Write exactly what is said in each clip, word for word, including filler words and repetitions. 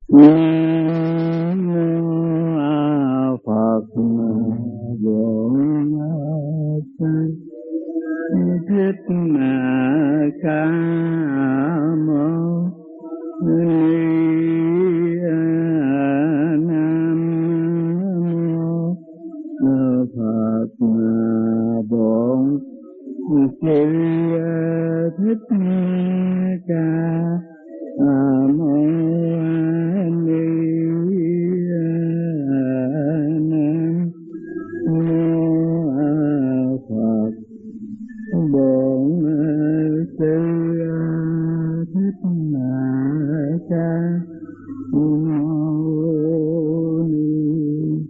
Phật Bổn Thích Ca Mâu Ni Nam Mô Phật Bổn Sư Thích Ca Mâu Ni Nam Mô Phật Bổn Sư Thích Ca Mâu Ni.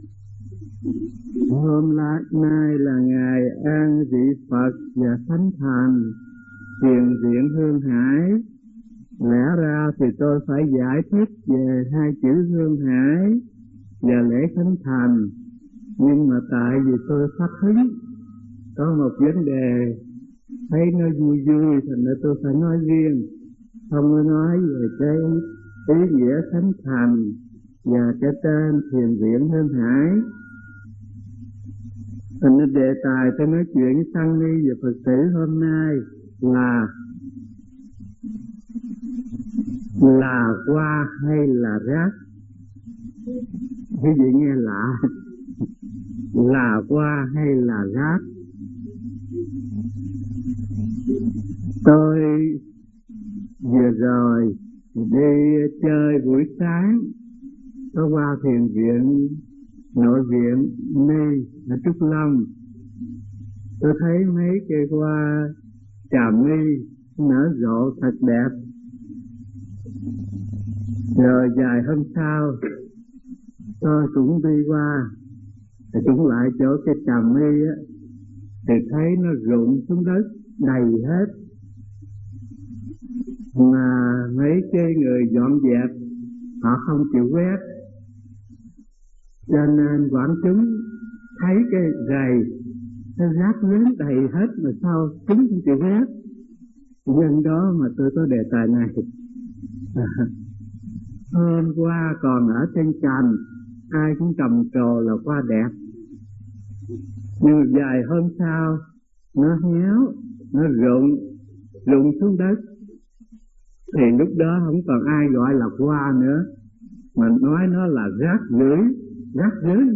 Hôm nay là ngày an vị Phật và Thánh Thành Thiền viện Hương Hải. Lẽ ra thì tôi phải giải thích về hai chữ Hương Hải và lễ Khánh Thành, nhưng mà tại vì tôi phát hứng có một vấn đề thấy nó vui vui, thành ra tôi phải nói riêng, không có nói về cái ý nghĩa Khánh Thành và cái tên Thiền viện Hương Hải. Thành ra đề tài tôi nói chuyện với tăng ni và Phật tử hôm nay là là hoa hay là rác. Quý vị nghe lạ. Là hoa hay là rác. Tôi vừa rồi đi chơi buổi sáng, có qua thiền viện nội viện Ni ở Trúc Lâm. Tôi thấy mấy cây hoa trà my nở rộ thật đẹp. Rồi vài hôm sau tôi cũng đi qua, thì cũng lại chỗ cái trà my á, thì thấy nó rụng xuống đất đầy hết. Mà mấy cái người dọn dẹp họ không chịu quét, cho nên quảng chúng thấy cái rầy nó rác lớn đầy hết mà sao chúng không chịu quét. Nhân đó mà tôi có đề tài này. Hôm qua còn ở trên cành ai cũng trầm trồ là hoa đẹp, nhưng vài hôm sau nó héo, nó rụng rụng xuống đất, thì lúc đó không còn ai gọi là hoa nữa, mà nói nó là rác rưởi. Rác rưởi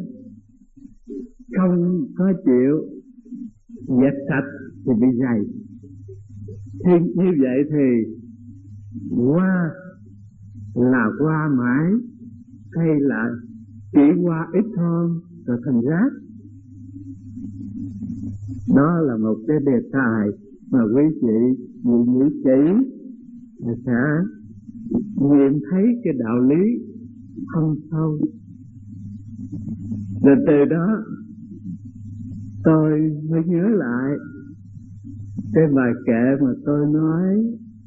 không có chịu dẹp sạch thì bị dày. Thì như vậy thì hoa là hoa mãi hay là chỉ hoa ít hơn rồi thành rác? Đó là một cái đề tài mà quý vị nhìn nghĩ kỹ sẽ nhìn thấy cái đạo lý không sâu. Rồi từ đó tôi mới nhớ lại cái bài kệ mà tôi nói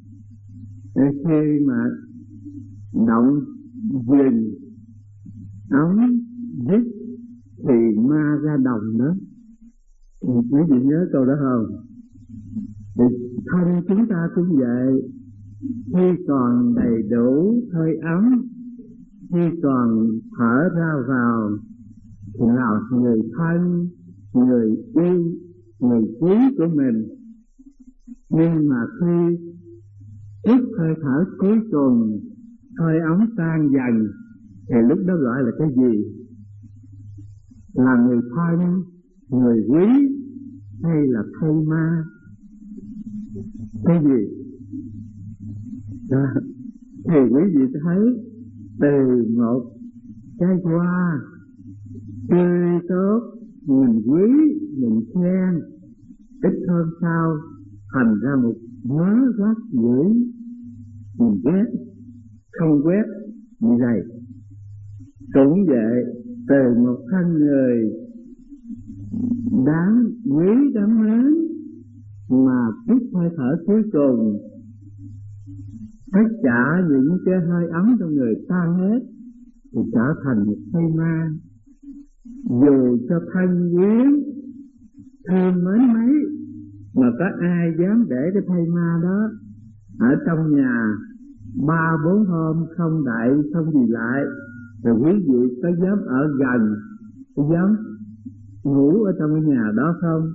khi mà động dừng ống dứt thì ma ra đồng đó. Quý vị nhớ câu đó không? Thì thân chúng ta cũng vậy, khi còn đầy đủ hơi ấm, khi còn thở ra vào thì là người thân, người yêu, người quý của mình. Nhưng mà khi chút hơi thở cuối cùng, hơi ấm tan dần, thì lúc đó gọi là cái gì? Là người thân, người quý, hay là thây ma? Cái gì? Đó. Thì quý vị thấy từ một cái hoa tươi tốt, mình quý, mình khen, ít hôm sau thành ra một mớ rác rưởi, mình ghét, không quét bị dày. Cũng vậy, từ một thân người đáng quý đáng mến mà chút hơi thở cuối cùng, tất cả những cái hơi ấm trong người tan hết thì trở thành một thây ma. Dù cho thân quyến thương mến mấy mà có ai dám để cái thây ma đó ở trong nhà ba bốn hôm không đậy không gì lại, rồi quý vị có dám ở gần, có dám ngủ ở trong cái nhà đó không?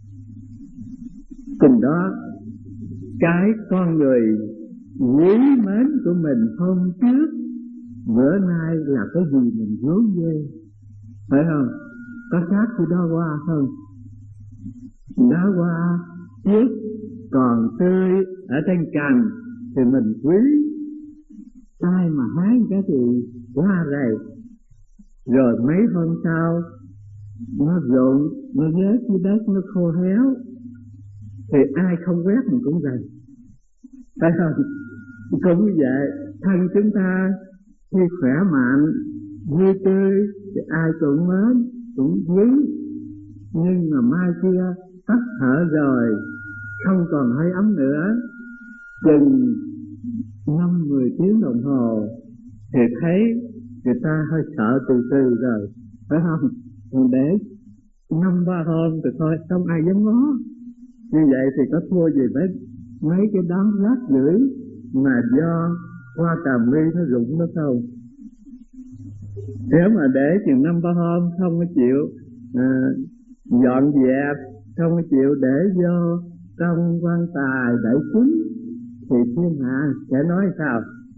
Chừng đó cái con người quý mến của mình hôm trước bữa nay là cái gì mình hướng về, phải không? Có khác thì đó qua không? Đó qua trước còn tươi ở trên cành thì mình quý, ai mà hái cái thì qua rồi, rồi mấy hôm sau nó rụng, nó rớt dưới đất, nó khô héo, thì ai không quét mình cũng vậy, phải không? Cũng như vậy, thân chúng ta khi khỏe mạnh, vui tươi thì ai cũng mến, cũng quý, nhưng mà mai kia tắt thở rồi, không còn hơi ấm nữa, chừng năm mười tiếng đồng hồ thì thấy người ta hơi sợ từ từ rồi, phải không? Còn để năm ba hôm thì thôi, không ai dám ngó. Như vậy thì có thua gì mấy mấy cái đám rác rưởi mà do hoa cà mi nó rụng nó không? Nếu mà để chừng năm ba hôm không có chịu à, dọn dẹp, không có chịu để vô trong quan tài để cúng, thì thiên hạ sẽ nói sao?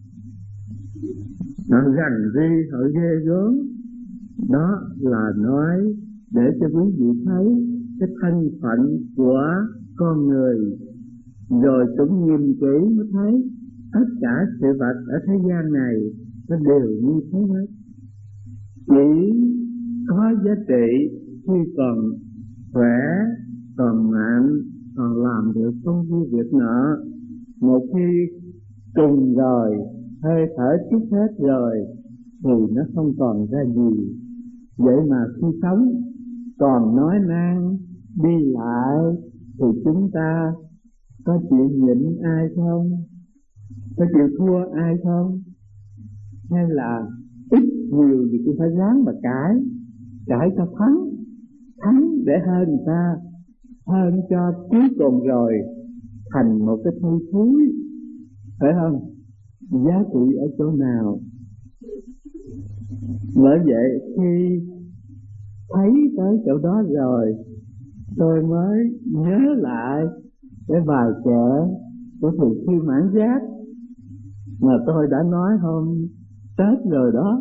Họ rằng ri, họ ghê gớm. Đó là nói để cho quý vị thấy cái thân phận của con người, rồi cũng nhìn kỹ mới thấy tất cả sự vật ở thế gian này nó đều như thế hết. Chỉ có giá trị khi còn khỏe, còn mạnh, còn làm được công việc nọ. Một khi trùng rồi, hơi thở chút hết rồi thì nó không còn ra gì. Vậy mà khi sống còn nói năng đi lại thì chúng ta có chịu nhịn ai không? Có chịu thua ai không? Hay là ít nhiều thì chúng phải ráng mà cãi, cãi cho thắng, thắng để hơn người ta, hơn cho cuối cùng rồi thành một cái thi thúi, phải không? Giá trị ở chỗ nào? Bởi vậy khi thấy tới chỗ đó rồi, tôi mới nhớ lại cái bài kệ của Thiền sư Mãn Giác mà tôi đã nói hôm Tết rồi đó.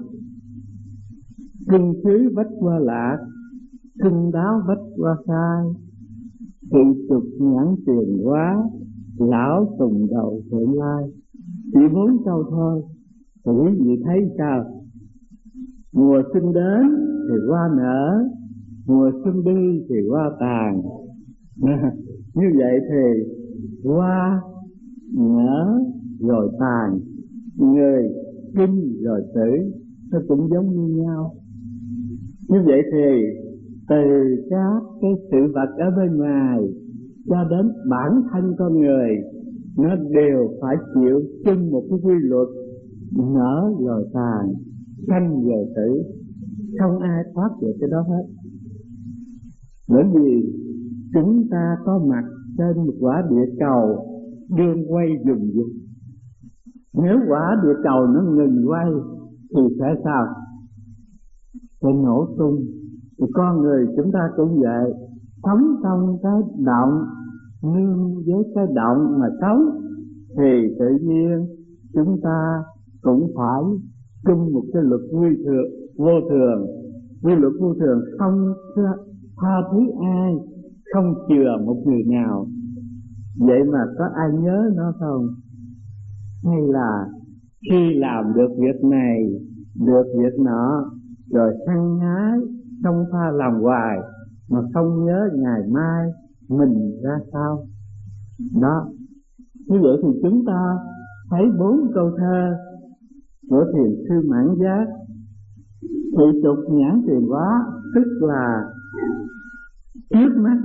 Kinh xứ bách qua lạc, kinh đáo bách qua sai, thị trục nhãn tiền quá, lão tùng đầu thượng lai. Chỉ bốn câu thôi, thì quý vị thấy sao? Mùa xuân đến thì hoa nở, mùa xuân đi thì hoa tàn. Như vậy thì hoa nở rồi tàn, người kinh rồi tử, nó cũng giống như nhau. Như vậy thì từ các cái sự vật ở bên ngoài cho đến bản thân con người, nó đều phải chịu chung một cái quy luật nở rồi tàn, sanh rồi tử, không ai thoát được cái đó hết. Bởi vì chúng ta có mặt trên một quả địa cầu đương quay dùng dùng. Nếu quả địa cầu nó ngừng quay thì sẽ sao? Sẽ nổ tung. Thì con người chúng ta cũng vậy, sống trong cái động, nương với cái động mà sống, thì tự nhiên chúng ta cũng phải chung một cái luật quy thường, vô thường. Quy luật vô thường không tha thứ ai, không chừa một người nào. Vậy mà có ai nhớ nó không? Hay là khi làm được việc này, được việc nọ, rồi hăng hái, không pha làm hoài, mà không nhớ ngày mai mình ra sao? Đó. Như vậy thì chúng ta thấy bốn câu thơ của Thiền sư Mãn Giác. Thị trục nhãn tiền quá, tức là trước mắt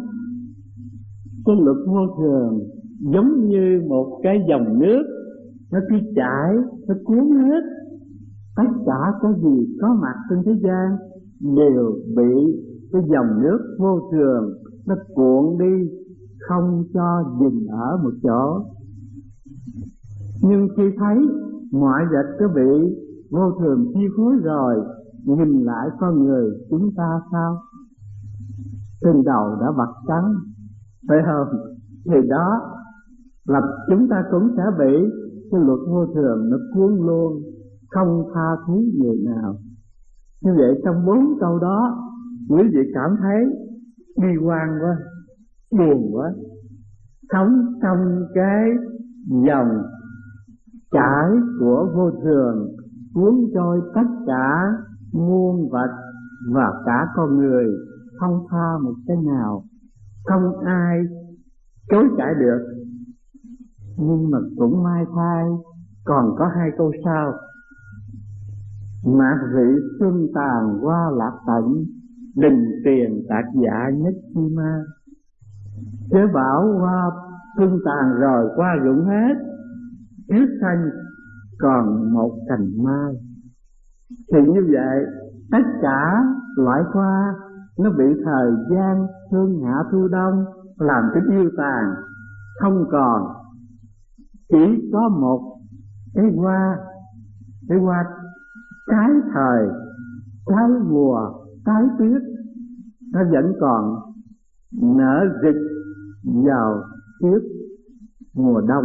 cái luật vô thường giống như một cái dòng nước, nó cứ chảy, nó cuốn hết tất cả cái gì có mặt trên thế gian đều bị cái dòng nước vô thường nó cuộn đi, không cho dừng ở một chỗ. Nhưng khi thấy mọi vật có bị vô thường chi phối rồi, nhìn lại con người chúng ta sao? Trên đầu đã bạc trắng, phải không? Thì đó là chúng ta cũng sẽ bị cái luật vô thường nó cuốn luôn, không tha thứ người nào. Như vậy trong bốn câu đó, quý vị cảm thấy bi quan quá, buồn quá, sống trong cái dòng chảy của vô thường cuốn trôi tất cả muôn vật và cả con người, không tha một cái nào, không ai chối cãi được. Nhưng mà cũng may thay, còn có hai câu sau: mạc vị xuân tàn qua lạc tận, đình tiền tạc dạ nhất chi ma. Chớ bảo hoa xuân tàn rồi qua rụng hết, trước xanh còn một cành mai. Thì như vậy, tất cả loại hoa nó bị thời gian xuân hạ thu đông làm cái yêu tàn, không còn. Chỉ có một cái hoa, cái hoa trái thời, trái mùa, trái tuyết, nó vẫn còn nở rực vào tuyết mùa đông.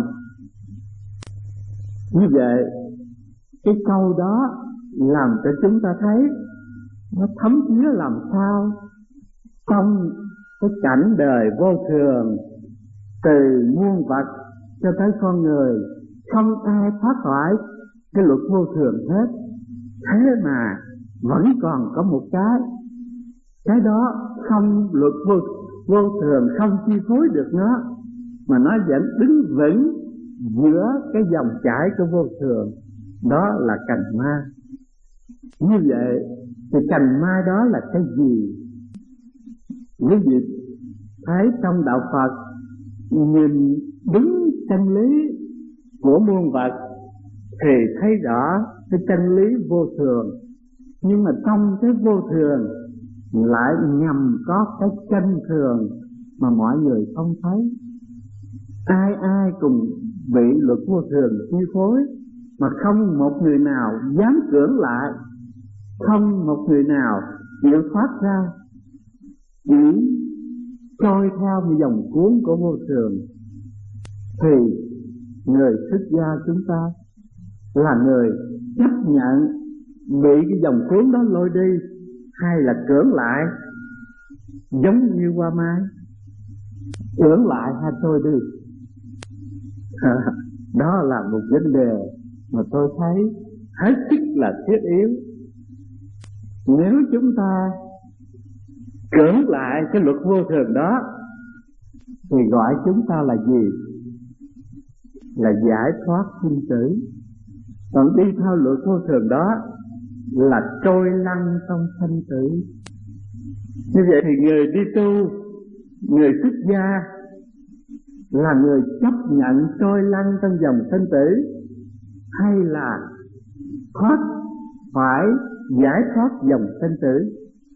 Như vậy, cái câu đó làm cho chúng ta thấy nó thấm thía làm sao trong cái cảnh đời vô thường, từ muôn vật cho tới con người, không ai thoát khỏi cái luật vô thường hết. Thế mà vẫn còn có một cái, cái đó không luật vô, vô thường không chi phối được nó, mà nó vẫn đứng vững giữa cái dòng chảy của vô thường, đó là cành mai. Như vậy thì cành mai đó là cái gì? Quý vị thấy trong đạo Phật, nhìn đúng chân lý của muôn vật thì thấy rõ cái chân lý vô thường. Nhưng mà trong cái vô thường lại nhằm có cái chân thường mà mọi người không thấy. Ai ai cùng bị luật vô thường chi phối, mà không một người nào dám cưỡng lại, không một người nào chịu thoát ra, chỉ trôi theo một dòng cuốn của vô thường. Thì người xuất gia chúng ta là người chấp nhận bị cái dòng cuốn đó lôi đi, hay là cưỡng lại, giống như hoa mai, cưỡng lại hay trôi đi? Đó là một vấn đề mà tôi thấy hết sức là thiết yếu. Nếu chúng ta cưỡng lại cái luật vô thường đó thì gọi chúng ta là gì? Là giải thoát sinh tử. Còn đi theo luật vô thường đó là trôi lăn trong sanh tử. Như vậy thì người đi tu, người xuất gia là người chấp nhận trôi lăn trong dòng sanh tử, hay là thoát phải giải thoát dòng sanh tử?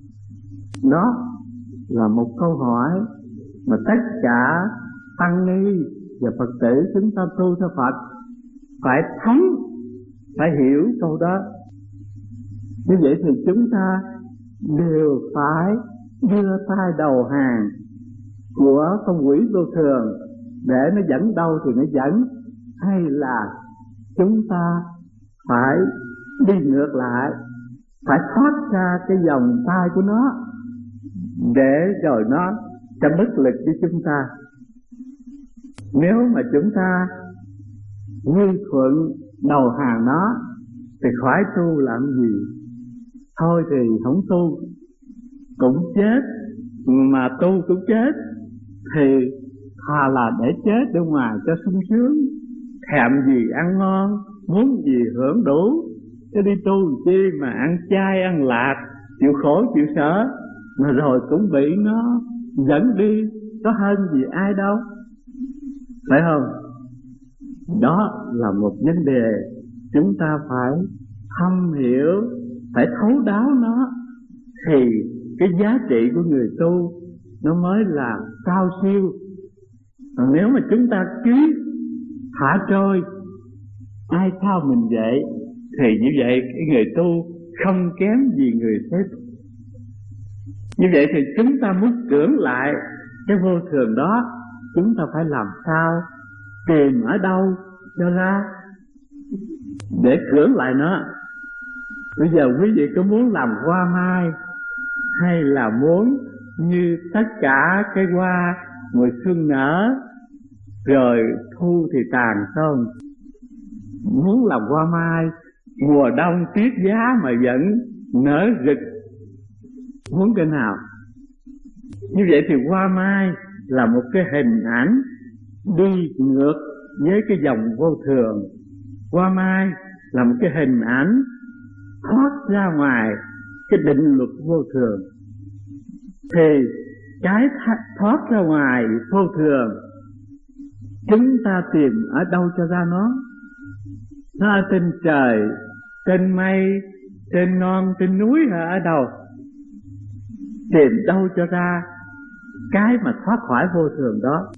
Đó là một câu hỏi mà tất cả tăng ni và Phật tử chúng ta tu theo Phật phải thấm, phải hiểu câu đó. Như vậy thì chúng ta đều phải đưa tay đầu hàng của con quỷ vô thường, để nó dẫn đâu thì nó dẫn, hay là chúng ta phải đi ngược lại, phải thoát ra cái vòng tay của nó, để rồi nó sẽ bất lực với chúng ta. Nếu mà chúng ta như thuận đầu hàng nó thì khỏi tu làm gì. Thôi thì không tu cũng chết, mà tu cũng chết, thì thà là để chết ở ngoài cho sung sướng. Thèm gì ăn ngon, muốn gì hưởng đủ, chứ đi tu chi mà ăn chay ăn lạc, chịu khổ chịu sở, mà rồi cũng bị nó dẫn đi, có hơn gì ai đâu, phải không? Đó là một vấn đề chúng ta phải thâm hiểu, phải thấu đáo nó, thì cái giá trị của người tu nó mới là cao siêu. Còn nếu mà chúng ta cứ thả trôi ai theo mình vậy, thì như vậy cái người tu không kém gì người thế tục. Như vậy thì chúng ta muốn cưỡng lại cái vô thường đó, chúng ta phải làm sao, tìm ở đâu cho ra để cưỡng lại nó. Bây giờ quý vị có muốn làm hoa mai, hay là muốn như tất cả cái hoa mùa xuân nở rồi thu thì tàn không? Muốn làm hoa mai mùa đông tuyết giá mà vẫn nở rực, muốn cái nào? Như vậy thì hoa mai là một cái hình ảnh đi ngược với cái dòng vô thường. Hoa mai là một cái hình ảnh thoát ra ngoài cái định luật vô thường. Thì cái thoát ra ngoài vô thường, chúng ta tìm ở đâu cho ra nó? Nó ở trên trời, trên mây, trên non, trên núi hay ở đâu? Tìm đâu cho ra cái mà thoát khỏi vô thường đó?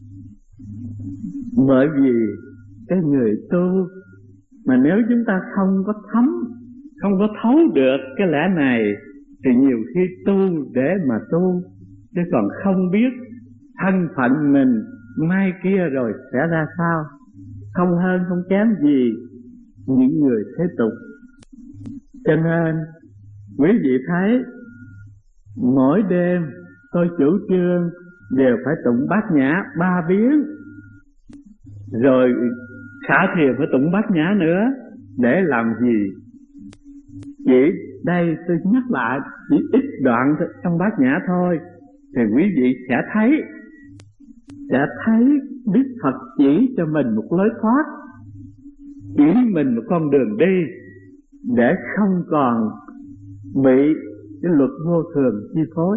Bởi vì cái người tu mà nếu chúng ta không có thấm, không có thấu được cái lẽ này, thì nhiều khi tu để mà tu, chứ còn không biết thân phận mình mai kia rồi sẽ ra sao, không hơn không kém gì những người thế tục. Cho nên quý vị thấy mỗi đêm tôi chủ trương đều phải tụng bát nhã ba viếng, rồi xả thiền phải tụng bát nhã nữa. Để làm gì? Chỉ đây tôi nhắc lại chỉ ít đoạn trong bát nhã thôi, thì quý vị sẽ thấy, sẽ thấy Đức Phật chỉ cho mình một lối thoát, chỉ mình một con đường đi, để không còn bị cái luật vô thường chi phối.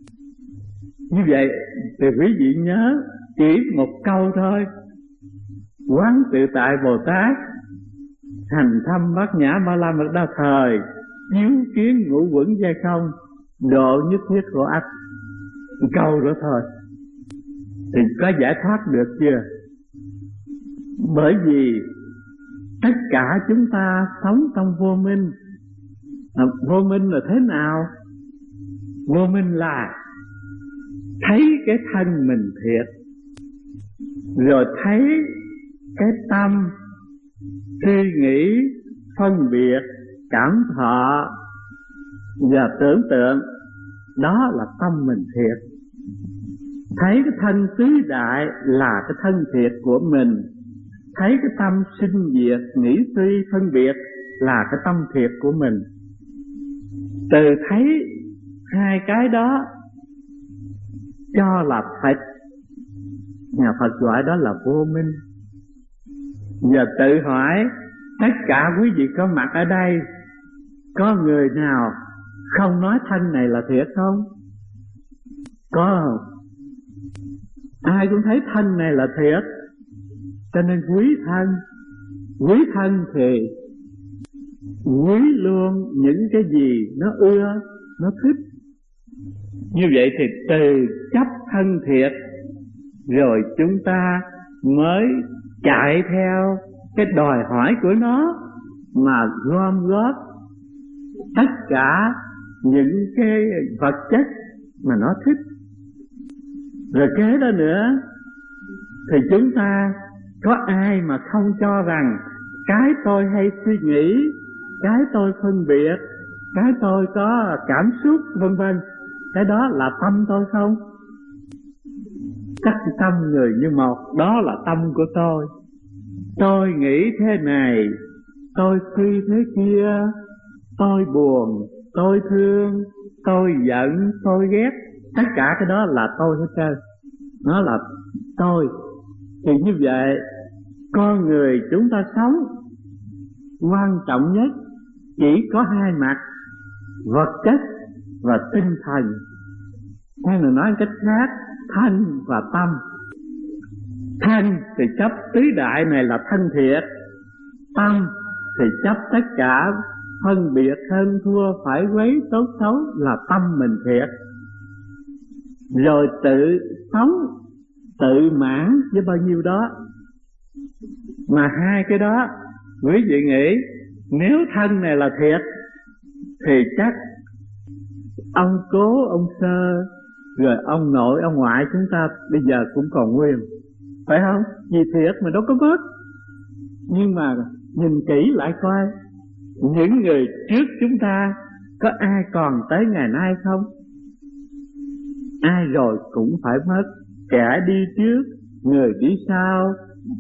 Như vậy thì quý vị nhớ chỉ một câu thôi: Quán tự tại Bồ Tát, hành thâm bát nhã ba la mật đa thời, chiếu kiến ngũ quẩn giai không, độ nhất thiết khổ ách. Câu đó thôi thì có giải thoát được chưa? Bởi vì tất cả chúng ta sống trong vô minh. À, vô minh là thế nào? Vô minh là thấy cái thân mình thiệt, rồi thấy cái tâm suy nghĩ, phân biệt, cảm thọ và tưởng tượng, đó là tâm mình thiệt. Thấy cái thân tứ đại là cái thân thiệt của mình, thấy cái tâm sinh diệt, nghĩ suy, phân biệt là cái tâm thiệt của mình. Từ thấy hai cái đó cho là thật, nhà Phật gọi đó là vô minh. Giờ tự hỏi tất cả quý vị có mặt ở đây, có người nào không nói thân này là thiệt không? Có không? Ai cũng thấy thân này là thiệt, cho nên quý thân. Quý thân thì quý luôn những cái gì nó ưa, nó thích. Như vậy thì từ chấp thân thiệt, rồi chúng ta mới chạy theo cái đòi hỏi của nó mà gom góp tất cả những cái vật chất mà nó thích. Rồi kế đó nữa thì chúng ta có ai mà không cho rằng cái tôi hay suy nghĩ, cái tôi phân biệt, cái tôi có cảm xúc vân vân, cái đó là tâm tôi không? Chắc tâm người như một, đó là tâm của tôi. Tôi nghĩ thế này, tôi suy thế kia, tôi buồn, tôi thương, tôi giận, tôi ghét, tất cả cái đó là tôi hết trơn. Nó là tôi. Thì như vậy con người chúng ta sống quan trọng nhất chỉ có hai mặt, vật chất và tinh thần. Hay là nói cách khác, thân và tâm. Thân thì chấp tứ đại này là thân thiệt, tâm thì chấp tất cả phân biệt, hơn thua, phải quấy, tốt xấu là tâm mình thiệt. Rồi tự sống, tự mãn với bao nhiêu đó. Mà hai cái đó Quý vị nghĩ nếu thân này là thiệt thì chắc ông cố, ông sơ, rồi ông nội, ông ngoại chúng ta bây giờ cũng còn nguyên, phải không? Vì thiệt mà đâu có mất. Nhưng mà nhìn kỹ lại coi, những người trước chúng ta có ai còn tới ngày nay không? Ai rồi cũng phải mất. Kẻ đi trước, người đi sau,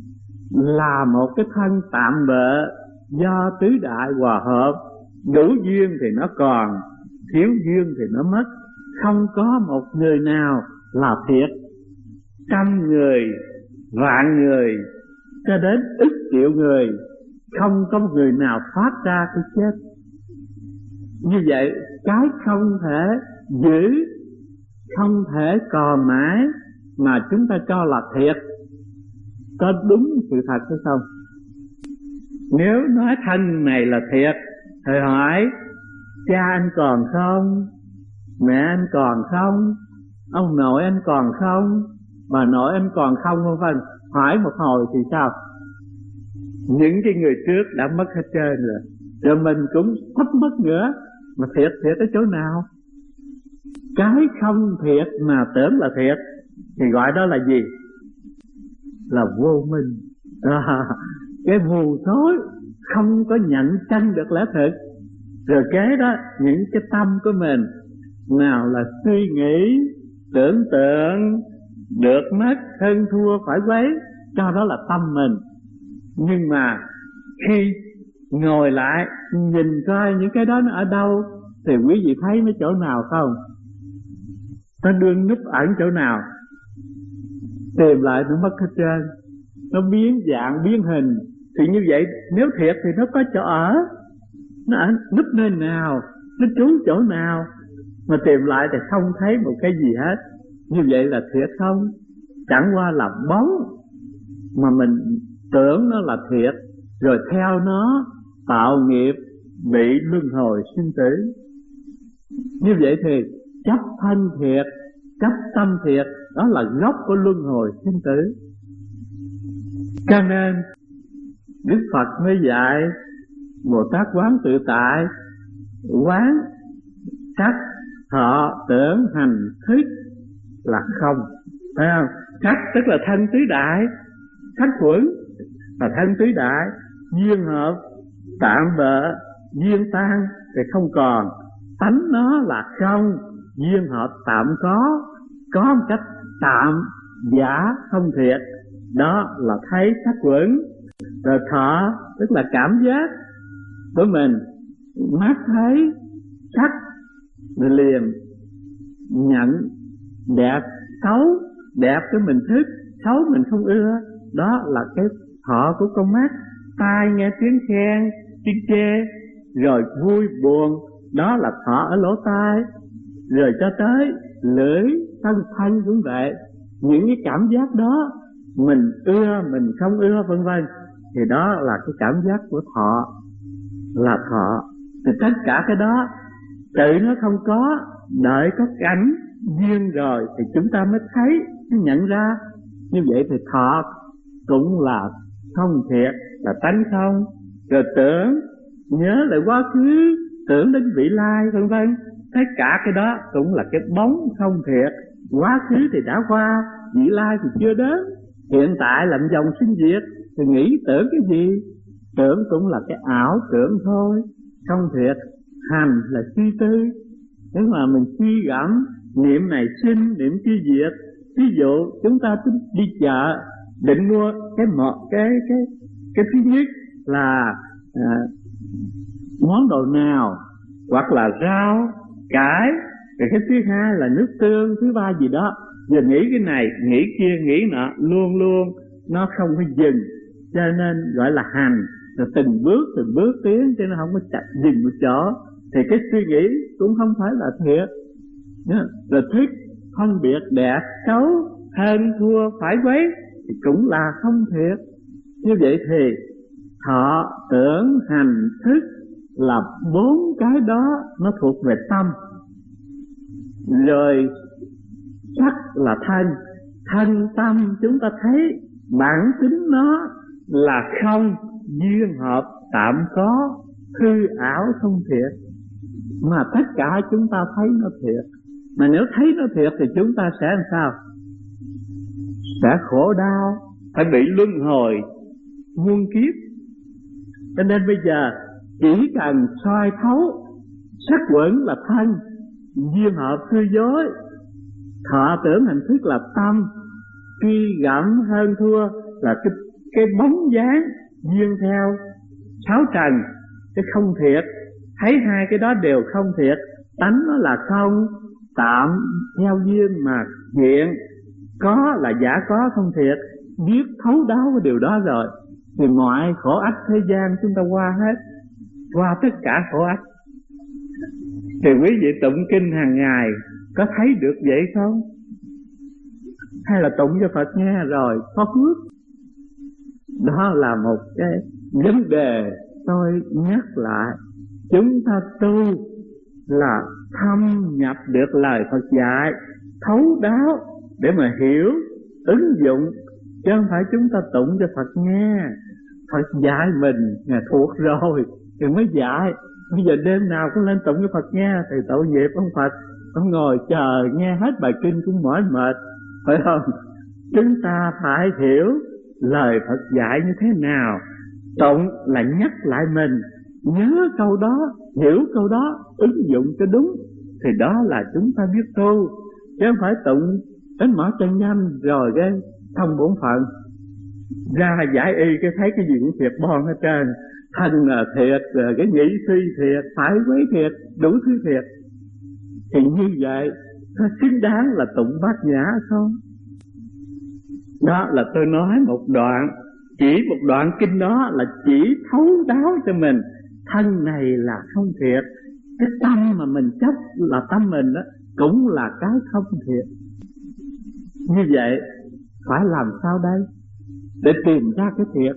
là một cái thân tạm bợ do tứ đại hòa hợp. Đủ duyên thì nó còn, thiếu duyên thì nó mất. Không có một người nào là thiệt. Trăm người, vạn người, cho đến ức triệu người, không có một người nào thoát ra cái chết. Như vậy cái không thể giữ, không thể còn mãi mà chúng ta cho là thiệt, có đúng sự thật hay không? Nếu nói thân này là thiệt thì hỏi cha anh còn không, mẹ anh còn không, ông nội anh còn không, bà nội anh còn không, vân vân. Hỏi một hồi thì sao? Những cái người trước đã mất hết trơn rồi, rồi mình cũng sắp mất nữa. Mà thiệt thiệt ở chỗ nào? Cái không thiệt mà tưởng là thiệt thì gọi đó là gì? Là vô minh. À, cái mù tối không có nhận chân được lẽ thực. Rồi kế đó, những cái tâm của mình nào là suy nghĩ, tưởng tượng, được mất, hơn thua, phải quấy, cho đó là tâm mình. Nhưng mà khi ngồi lại nhìn coi những cái đó nó ở đâu thì quý vị thấy nó chỗ nào không? Nó đương núp ẩn chỗ nào? Tìm lại nó mất hết trơn. Nó biến dạng, biến hình. Thì như vậy nếu thiệt thì nó có chỗ ở. Nó ở núp nơi nào, nó trú chỗ nào, mà tìm lại thì không thấy một cái gì hết. Như vậy là thiệt không? Chẳng qua là bóng mà mình tưởng nó là thiệt, rồi theo nó tạo nghiệp, bị luân hồi sinh tử. Như vậy thì chấp thân thiệt, chấp tâm thiệt, đó là gốc của luân hồi sinh tử. Cho nên Đức Phật mới dạy Bồ Tát quán tự tại, quán sắc, thọ, tưởng, hành, thức là không, phải không? Sắc tức là thân tứ đại, sắc quẩn là thân tứ đại, duyên hợp, tạm bợ, duyên tan thì không còn. Tánh nó là không, duyên hợp tạm có, có một cách tạm, giả, không thiệt. Đó là thấy sắc quẩn. Rồi thọ tức là cảm giác của mình, mắt thấy sắc rồi liền nhận đẹp, xấu, đẹp của mình thích, xấu mình không ưa. Đó là cái thọ của con mắt. Tai nghe tiếng khen, tiếng chê, rồi vui buồn, đó là thọ ở lỗ tai. Rồi cho tới lưỡi, thân thân cũng vậy. Những cái cảm giác đó mình ưa, mình không ưa, vân vân, thì đó là cái cảm giác của thọ, là thọ. Thì tất cả cái đó tự nó không có, đợi có cảnh duyên rồi thì chúng ta mới thấy, mới nhận ra. Như vậy thì thọ cũng là không thiệt, là tánh không. Rồi tưởng, nhớ lại quá khứ, tưởng đến vị lai, vân vân, tất cả cái đó cũng là cái bóng không thiệt. Quá khứ thì đã qua, vị lai thì chưa đến, hiện tại làm dòng sinh diệt, thì nghĩ tưởng cái gì? Tưởng cũng là cái ảo tưởng thôi, không thiệt. Hành là suy tư, nếu mà mình suy gẫm, niệm này sinh, niệm kia diệt. Ví dụ chúng ta tính đi chợ, định mua cái một cái cái cái thứ nhất là à, món đồ nào, hoặc là rau, cải, rồi cái thứ hai là nước tương, thứ ba gì đó. Giờ nghĩ cái này, nghĩ kia, nghĩ nọ, luôn luôn nó không có dừng, cho nên gọi là hành. Rồi từng bước từng bước tiến, cho nó không có chặt dừng một chỗ, thì cái suy nghĩ cũng không phải là thiệt. Rồi thức, phân biệt đẹp xấu, hơn thua, phải quấy thì cũng là không thiệt. Như vậy thì thọ, tưởng, hành, thức là bốn cái đó nó thuộc về tâm. Rồi sắc là thân, thân tâm chúng ta thấy bản tính nó là không, duyên hợp tạm có, hư ảo không thiệt. Mà tất cả chúng ta thấy nó thiệt. Mà nếu thấy nó thiệt thì chúng ta sẽ làm sao? Sẽ khổ đau, phải bị luân hồi muôn kiếp. Cho nên bây giờ chỉ cần soi thấu sắc quẩn là thân, duyên hợp hư dối, thọ tưởng hành thức là tâm, truy gẫm hơn thua là cái, cái bóng dáng duyên theo sáu trần, cái không thiệt. Thấy hai cái đó đều không thiệt, tánh nó là không, tạm theo duyên mà hiện, có là giả có không thiệt. Biết thấu đáo cái điều đó rồi thì mọi khổ ách thế gian chúng ta qua hết, qua tất cả khổ ách. Thì quý vị tụng kinh hàng ngày có thấy được vậy không? Hay là tụng cho Phật nghe rồi có phước? Đó là một cái vấn đề tôi nhắc lại. Chúng ta tu là thâm nhập được lời Phật dạy, thấu đáo để mà hiểu, ứng dụng, chứ không phải chúng ta tụng cho Phật nghe. Phật dạy mình, Ngài thuộc rồi thì mới dạy. Bây giờ đêm nào cũng lên tụng cho Phật nghe thì tội nghiệp ông Phật, ông ngồi chờ nghe hết bài kinh cũng mỏi mệt, phải không? Chúng ta phải hiểu lời Phật dạy như thế nào. Tụng là nhắc lại mình, nhớ câu đó, hiểu câu đó, ứng dụng cho đúng, thì đó là chúng ta biết tu. Chứ không phải tụng đến mở chân nhanh rồi cái thông bổn phận, ra giải y cái thấy cái gì cũng thiệt bon hết trơn. Thân là thiệt, rồi cái nghĩ suy thiệt, phải quấy thiệt, đủ thứ thiệt. Thì như vậy nó xứng đáng là tụng bát nhã không? Đó là tôi nói một đoạn, chỉ một đoạn kinh đó là chỉ thấu đáo cho mình thân này là không thiệt. Cái tâm mà mình chấp là tâm mình đó cũng là cái không thiệt. Như vậy phải làm sao đây để tìm ra cái thiệt?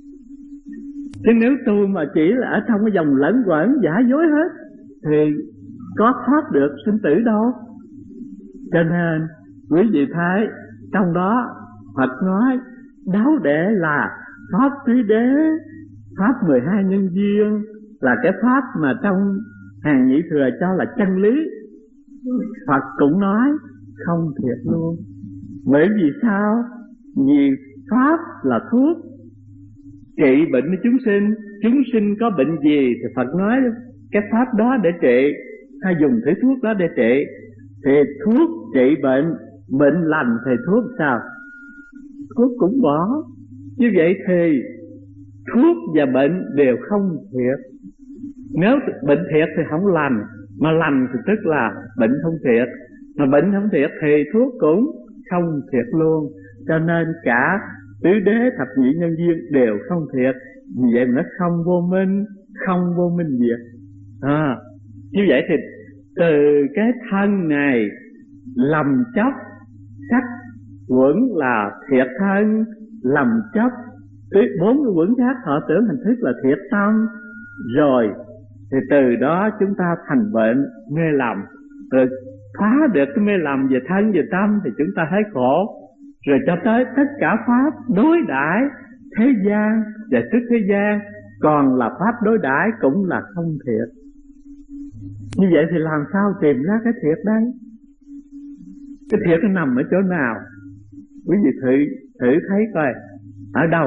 Chứ nếu tôi mà chỉ là ở trong cái dòng lẫn quẩn giả dối hết thì có thoát được sinh tử đâu. Cho nên quý vị thấy trong đó Phật nói đáo để là pháp tứ đế, pháp mười hai nhân duyên, là cái pháp mà trong hàng nhị thừa cho là chân lý. Phật cũng nói không thiệt luôn. Bởi vì sao? Vì pháp là thuốc trị bệnh cho chúng sinh. Chúng sinh có bệnh gì thì Phật nói cái pháp đó để trị, hay dùng thứ thuốc đó để trị. Thì thuốc trị bệnh, bệnh lành thì thuốc sao? Thuốc cũng bỏ. Như vậy thì thuốc và bệnh đều không thiệt. Nếu bệnh thiệt thì không lành, mà lành thì tức là bệnh không thiệt, mà bệnh không thiệt thì thuốc cũng không thiệt luôn. Cho nên cả tứ đế thập nhị nhân duyên đều không thiệt. Vì vậy mà nó không vô minh, không vô minh diệt. À, như vậy thì từ cái thân này lầm chấp sắc quẩn là thiệt thân, lầm chấp bốn cái quẩn khác họ tưởng hành thức là thiệt tâm, rồi thì từ đó chúng ta thành bệnh mê lầm. Rồi phá được cái mê lầm về thân về tâm thì chúng ta thấy khổ. Rồi cho tới tất cả pháp đối đãi thế gian và trước thế gian còn là pháp đối đãi cũng là không thiệt. Như vậy thì làm sao tìm ra cái thiệt đây? Cái thiệt nó nằm ở chỗ nào? Quý vị thử thử thấy coi ở đâu.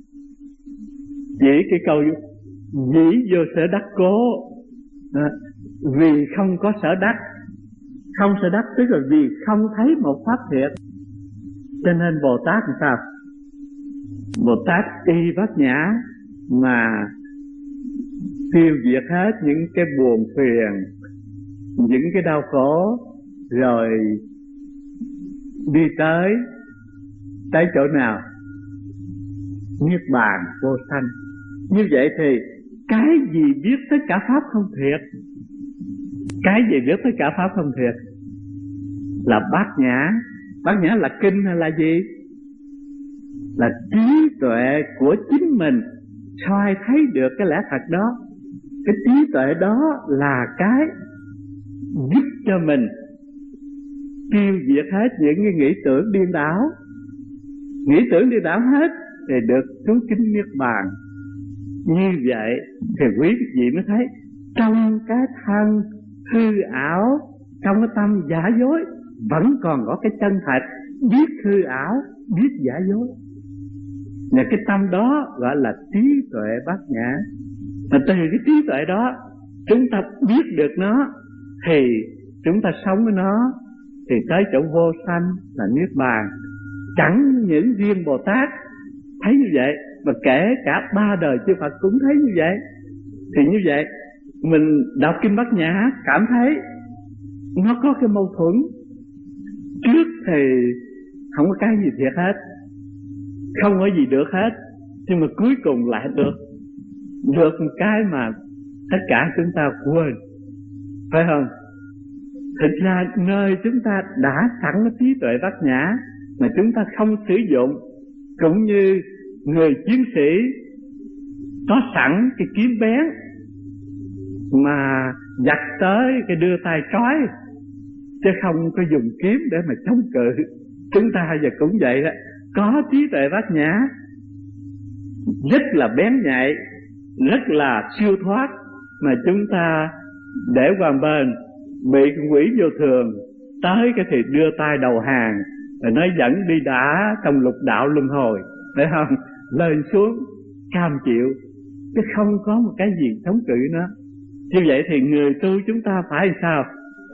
Chỉ cái câu dĩ vô sở đắc cố, à, vì không có sở đắc. Không sở đắc tức là vì không thấy một pháp thiệt. Cho nên Bồ Tát làm sao? Bồ Tát y bát nhã mà tiêu diệt hết những cái buồn phiền, những cái đau khổ, rồi đi tới tới chỗ nào? Niết bàn vô sanh. Như vậy thì cái gì biết tất cả pháp không thiệt? Cái gì biết tất cả pháp không thiệt? Là bát nhã. Bát nhã là kinh hay là gì? Là trí tuệ của chính mình soi thấy được cái lẽ thật đó. Cái trí tuệ đó là cái giúp cho mình tiêu diệt hết những cái nghĩ tưởng điên đảo. Nghĩ tưởng điên đảo hết thì được trú chính niết bàn. Như vậy thì quý vị mới thấy trong cái thân hư ảo, trong cái tâm giả dối vẫn còn có cái chân thật, biết hư ảo, biết giả dối. Và cái tâm đó gọi là trí tuệ bát nhã. Và từ cái trí tuệ đó chúng ta biết được nó thì chúng ta sống với nó, thì tới chỗ vô sanh là niết bàn. Chẳng những riêng Bồ Tát thấy như vậy, mà kể cả ba đời chư Phật cũng thấy như vậy. Thì như vậy mình đọc kinh Bát Nhã cảm thấy nó có cái mâu thuẫn. Trước thì không có cái gì thiệt hết, không có gì được hết, nhưng mà cuối cùng lại được được một cái mà tất cả chúng ta quên, phải không? Thực ra nơi chúng ta đã sẵn cái trí tuệ bát nhã mà chúng ta không sử dụng, cũng như người chiến sĩ có sẵn cái kiếm bén mà giặc tới cái đưa tay trói, chứ không có dùng kiếm để mà chống cự. Chúng ta giờ cũng vậy đó, có trí tuệ bát nhã rất là bén nhạy, rất là siêu thoát, mà chúng ta để qua bên bị quỷ vô thường tới cái thì đưa tay đầu hàng, rồi nói dẫn đi đã trong lục đạo luân hồi, phải không? Lên xuống cam chịu, chứ không có một cái gì chống cự nó. Như vậy thì người tu chúng ta phải sao?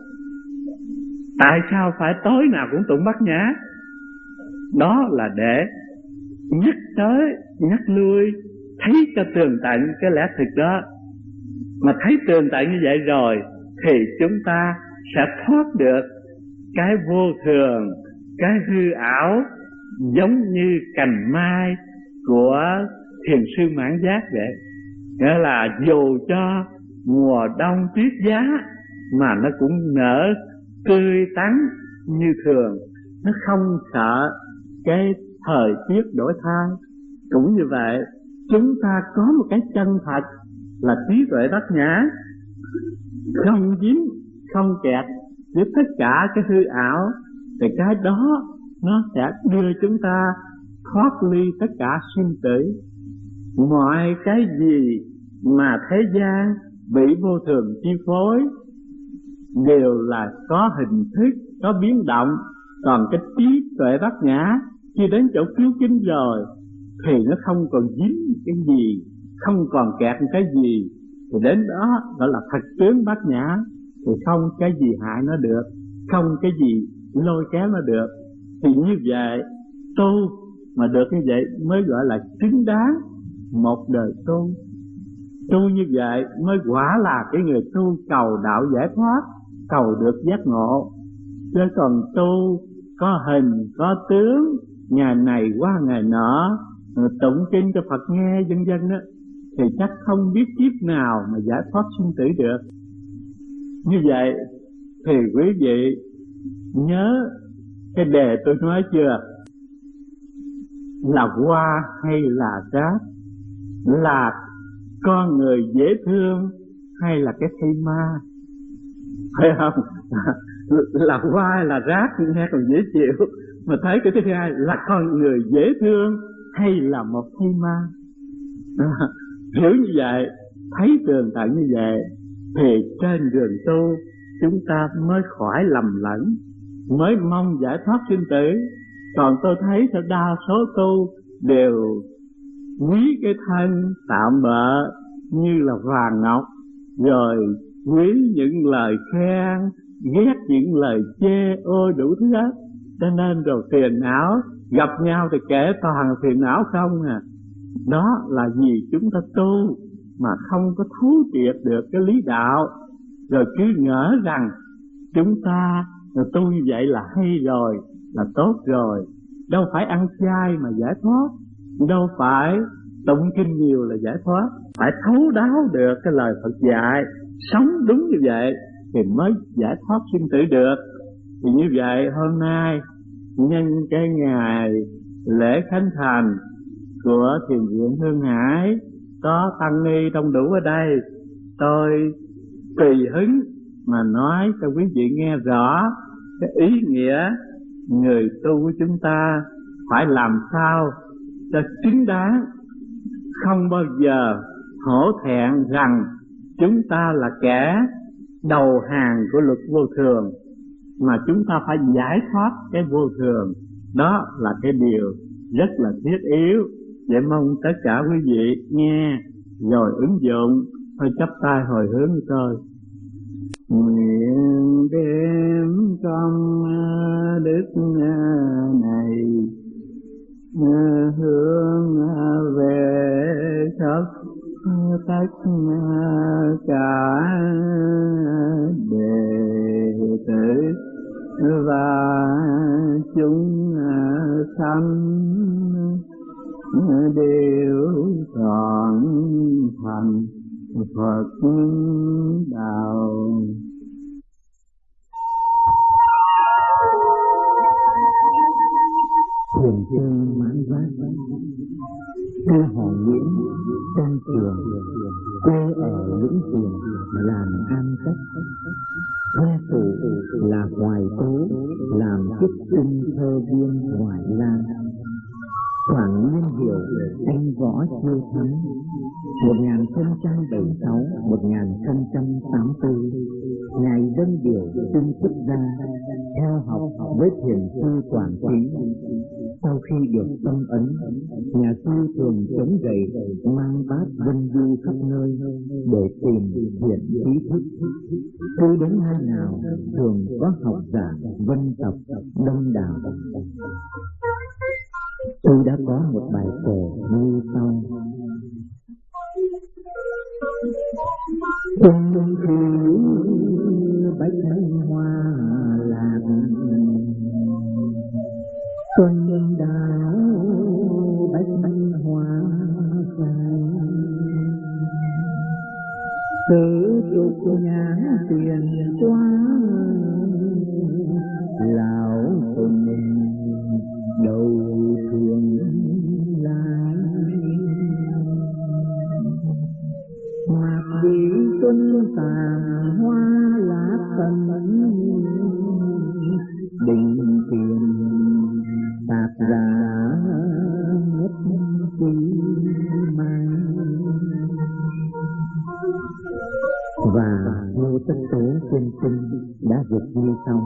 Tại sao phải tối nào cũng tụng bát nhã? Đó là để nhắc tới nhắc lui, thấy cho tường tận cái lẽ thực đó. Mà thấy tường tận như vậy rồi thì chúng ta sẽ thoát được cái vô thường, cái hư ảo, giống như cành mai của thiền sư Mãn Giác vậy. Nghĩa là dù cho mùa đông tuyết giá mà nó cũng nở tươi tắn như thường, nó không sợ cái thời tiết đổi thay. Cũng như vậy, chúng ta có một cái chân thật là trí tuệ bát nhã, không dính, không kẹt với tất cả cái hư ảo, thì cái đó nó sẽ đưa chúng ta thoát ly tất cả sinh tử. Mọi cái gì mà thế gian bị vô thường chi phối đều là có hình thức, có biến động. Còn cái trí tuệ bát nhã khi đến chỗ cứu kính rồi thì nó không còn dính cái gì, không còn kẹt cái gì, thì đến đó gọi là thật tướng bát nhã, thì không cái gì hại nó được, không cái gì lôi kéo nó được. Thì như vậy tu mà được như vậy mới gọi là xứng đáng một đời tu. Tu như vậy mới quả là cái người tu cầu đạo giải thoát, cầu được giác ngộ. Chứ còn tu có hình có tướng, ngày này qua ngày nọ, tụng kinh cho Phật nghe vân vân đó, thì chắc không biết kiếp nào mà giải thoát sinh tử được. Như vậy thì quý vị nhớ cái đề tôi nói chưa? Là hoa hay là rác? Là con người dễ thương hay là cái thây ma? Phải không? Là hoa hay là rác nghe còn dễ chịu, mà thấy cái thứ hai là con người dễ thương hay là một thây ma. Hiểu như vậy, thấy tường tận như vậy, thì trên đường tu chúng ta mới khỏi lầm lẫn, mới mong giải thoát sinh tử. Còn tôi thấy theo đa số tu đều quý cái thân tạm bợ như là vàng ngọc, rồi quý những lời khen, ghét những lời chê ôi đủ thứ hết. Cho nên rồi phiền não, gặp nhau thì kể toàn phiền não không à. Đó là vì chúng ta tu mà không có thấu triệt được cái lý đạo, rồi cứ ngỡ rằng chúng ta tu như vậy là hay rồi, là tốt rồi. Đâu phải ăn chay mà giải thoát, đâu phải tụng kinh nhiều là giải thoát. Phải thấu đáo được cái lời Phật dạy, sống đúng như vậy thì mới giải thoát sinh tử được. Thì như vậy hôm nay nhân cái ngày lễ khánh thành của thiền viện Hương Hải, có tăng ni đông đủ ở đây, tôi tùy hứng mà nói cho quý vị nghe rõ cái ý nghĩa người tu của chúng ta phải làm sao cho chính đáng, không bao giờ hổ thẹn rằng chúng ta là kẻ đầu hàng của luật vô thường, mà chúng ta phải giải thoát cái vô thường. Đó là cái điều rất là thiết yếu. Vậy mong tất cả quý vị nghe rồi ứng dụng. Thôi chắp tay hồi hướng tôi. Nguyện đem công đức này hướng về khắp tất cả đệ tử và chúng sanh đều trọn thành Phật đạo. Thiền sư Mãn Giác, sư họ Nguyễn, tên Trường, quê ở Lũng Tiền, làng An Tất. Gia phụ là Hoài Tố, làm chức sinh thơ viên Hoài Lan. Khoảng niên hiệu anh Võ Chiêu Thắng, một nghìn không trăm bảy mươi sáu đến một nghìn không trăm tám mươi tư, ngài dâng biểu xin xuất gia theo học với thiền sư Quảng Trí. Sau khi được tâm ấn, nhà sư thường chống gậy mang bát vân du khắp nơi để tìm thiện trí thức. Cứ đến nơi nào thường có học giả vân tập đông đảo. Tôi đã có một bài kể như sau. Trong khi bách thanh hoa lạc, xuân đào bách thanh hoa khai, tử trục nhãn tiền qua, lão tình đầu thường lại. Mạc vị xuân tàn hoa lá tần, đình tiền tạc ra nhất quý mang. Và Ngô Tất Tố tiên sinh đã dịch như sau.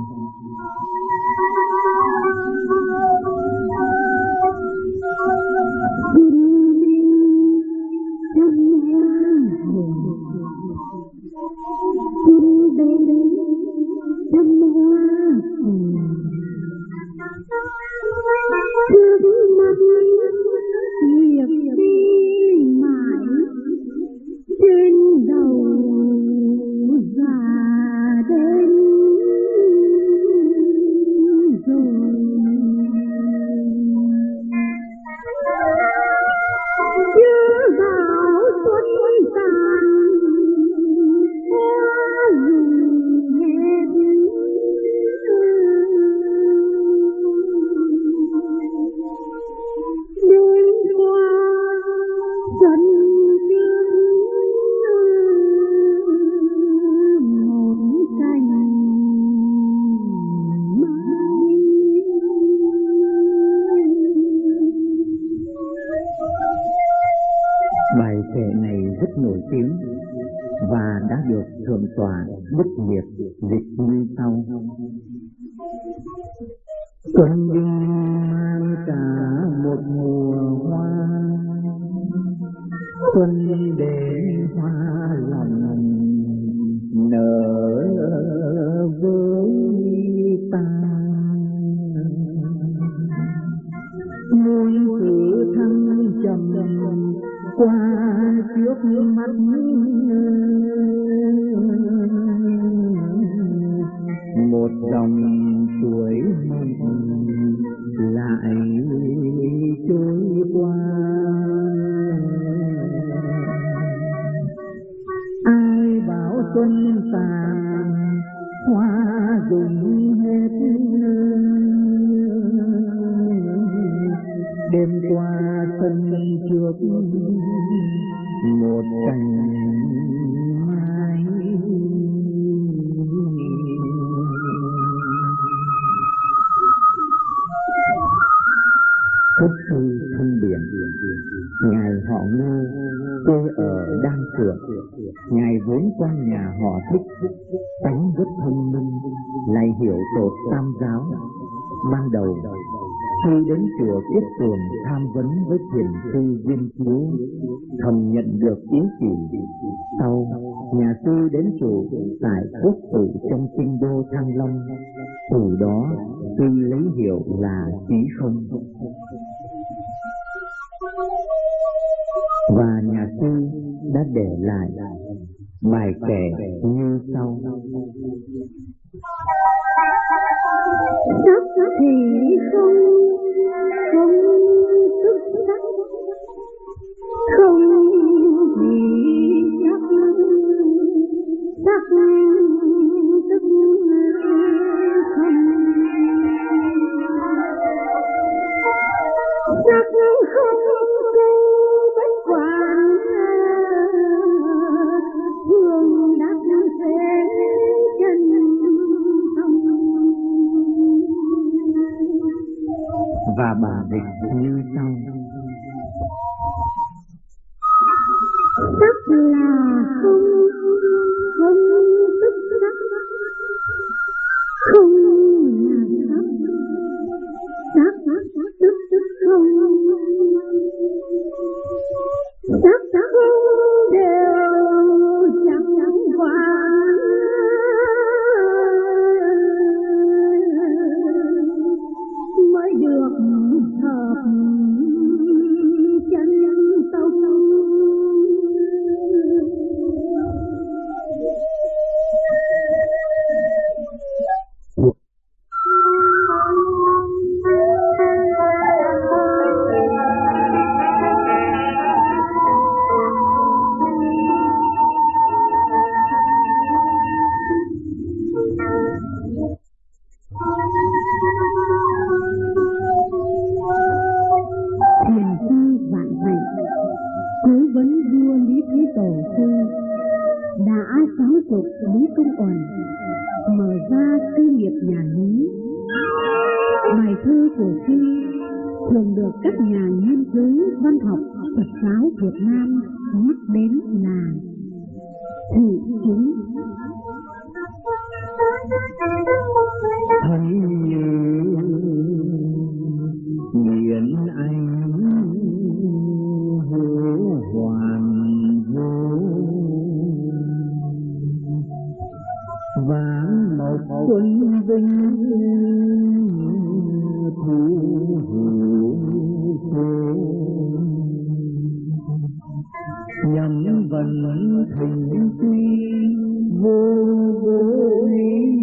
Bài kệ này rất nổi tiếng và đã được Thượng tọa Đức Liệt dịch như sau. Xuân mang cả một mùa hoa, xuân đến hoa lòng nở với ta. Muôn sự thăng trầm qua trước mắt, một dòng suối lại trôi qua. Ai bảo xuân tàn hoa rụng hết, đêm qua sân trước một cành mai. Quốc sư Thanh Điển, ngài họ Ngô, quê ở Đan con nhà họ Thích, tánh rất thông minh, lại hiểu tột tam giáo. Ban đầu sư đến chùa Kiết Tường tham vấn với thiền sư Viên Chiếu, thầm nhận được ý chỉ. Sau, nhà sư đến trụ tại quốc tử trong kinh đô Thăng Long. Từ đó, sư lấy hiệu là Trí Không. Và nhà sư đã để lại bài kể như sau. Sắc thì không, không tức sắc, không thì sắc, sắc tức không, sắc không tu bất quản, thường đắc thế chân thông. Và bà dịch như sau. Sắc là không, không tức sắc, không là sắc, sắc tức không, sắc không đều chẳng quản, mới được hợp chân tông. Thiền sư Vạn Hạnh, cố vấn vua Lý Thái Tổ sư, đã giáo dục Lý Công Uẩn mở ra tư nghiệp nhà Lý. Bài thơ của sư thường được các nhà nghiên cứu văn học Phật giáo Việt Nam nhắc đến là thị chúng. Thấy như nghiền anh hữu hoàn vô, vãn một xuân vinh thu hữu số, nhằm vận thành quy vô vô lý,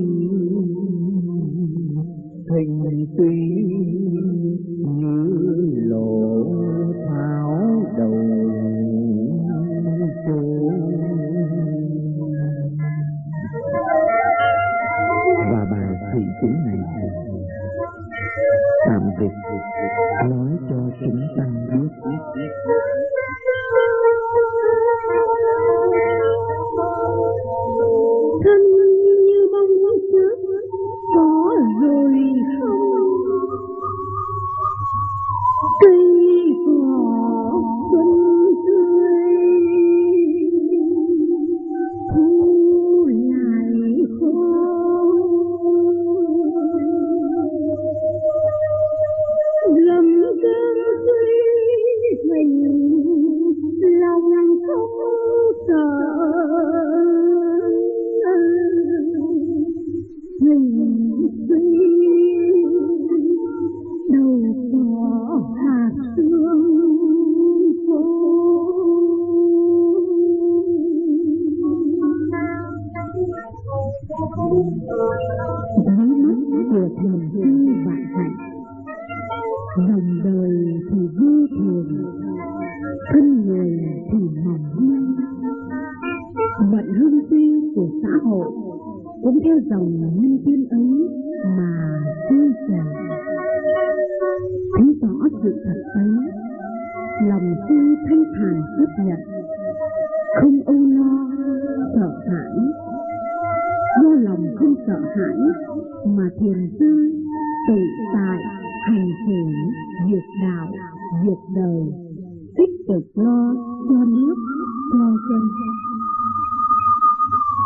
thành tuy như lộ tháo đầu phố. Và bài thị chúng này tạm dịch nói cho chúng ta biết Thân như bông trước có rồi không, cây cỏ xuân tươi thu lại khô, gầm cơn suy mình lòng không sợ, mình suy đầu có hạt sương phố. Đáy mắt của thiền sư Vạn Hạnh, dòng đời thì vô thường, thân người thì mỏng manh, vận hương suy của xã hội cũng theo dòng nhân duyên ấy mà trôi chảy. Thấy rõ sự thật ấy, lòng sư thanh thản chấp nhận, không âu lo sợ hãi. Do lòng không sợ hãi mà thiền sư tự tại hành xử việc đạo việc đời, tích cực lo cho nước cho dân.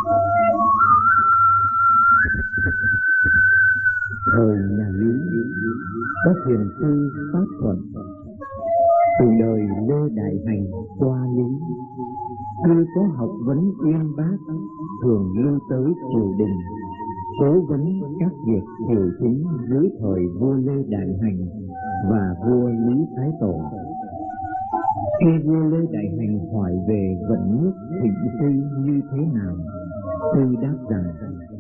Thời nhà Lý có thiền sư Pháp Thuận, từ đời Lê Đại Hành qua Lý, cứ có học vấn uyên bác, thường lưu tới triều đình, cố vấn các việc triều chính dưới thời vua Lê Đại Hành và vua Lý Thái Tổ. Khi vua Lê Đại Hành hỏi về vận nước thịnh suy như thế nào, sư đáp rằng: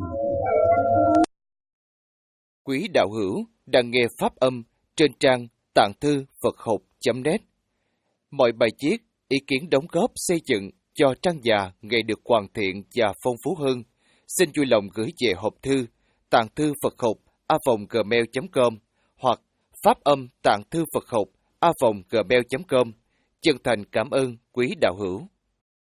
Quý đạo hữu đang nghe pháp âm trên trang tạng thư Phật học chấm net. Mọi bài viết, ý kiến đóng góp xây dựng cho trang già ngày được hoàn thiện và phong phú hơn, xin vui lòng gửi về hộp thư tạng thư Phật học a vòng gmail chấm com hoặc pháp âm tạng thư Phật học a vòng gmail chấm com. Chân thành cảm ơn quý đạo hữu.